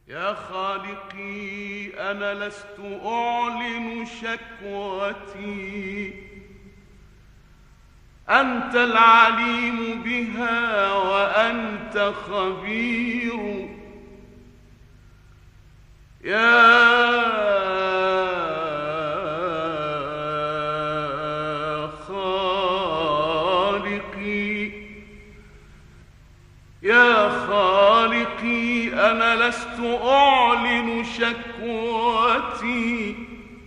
يا خالقي أنا لست أعلن شكوتي، أنت العليم بها وأنت خبير. يا خالقي يا خالقي أنا لست أعلن شكوتي،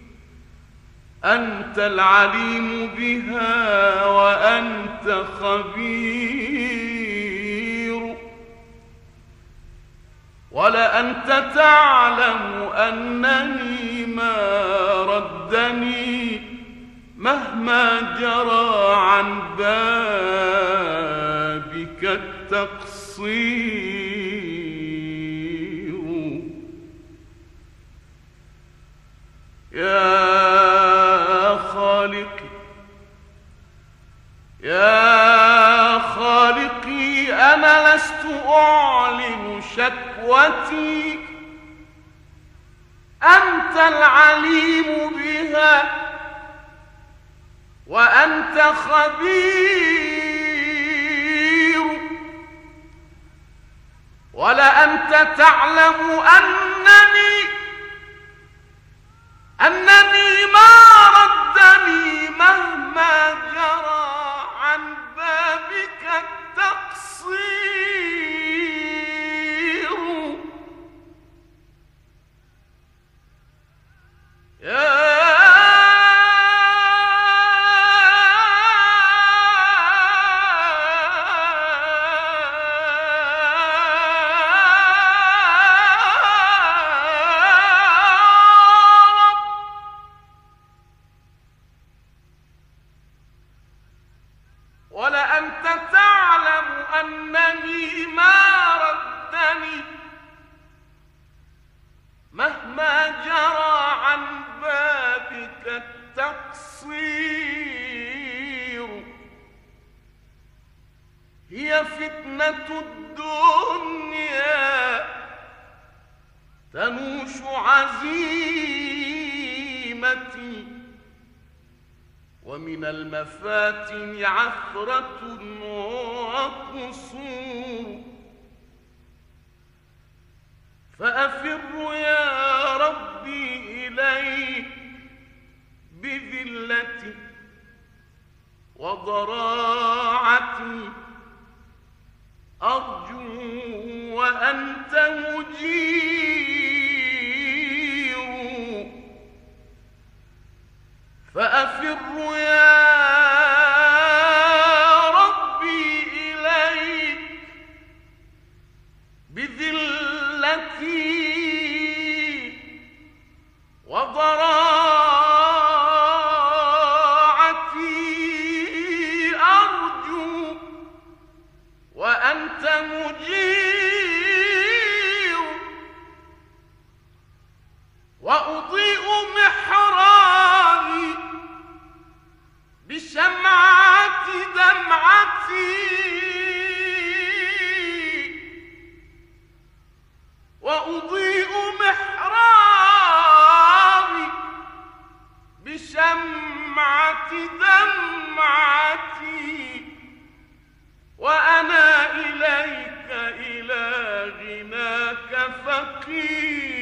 أنت العليم بها وأنت خبير. ولأنت تعلم أنني ما ردني مهما جرى عن بابك التقصير. يا خالقي أنا لست أعلن شكوتي، أنت العليم بها وأنت خبير. ولأنت تعلم أنني ما ردني مهما جرى عن بابك التقصير. ولأنت تعلم أنني ما ردني مهما جرى عن بابك التقصير. هي فتنة الدنيا تنوش عزيمتي، ومن المفاتن عثرة وقصور. فأفر يا ربي إليك بذلتي وضراعتي، أرجو وأنت مجير. فأفر يا ربي إليك بذلتي وضراعتي، أرجو وأنت مجير. وأضيء محرابي بشمعة دمعتي، وأضيء محرابي بشمعة دمعتي، وأنا إليك إلى غناك فقير.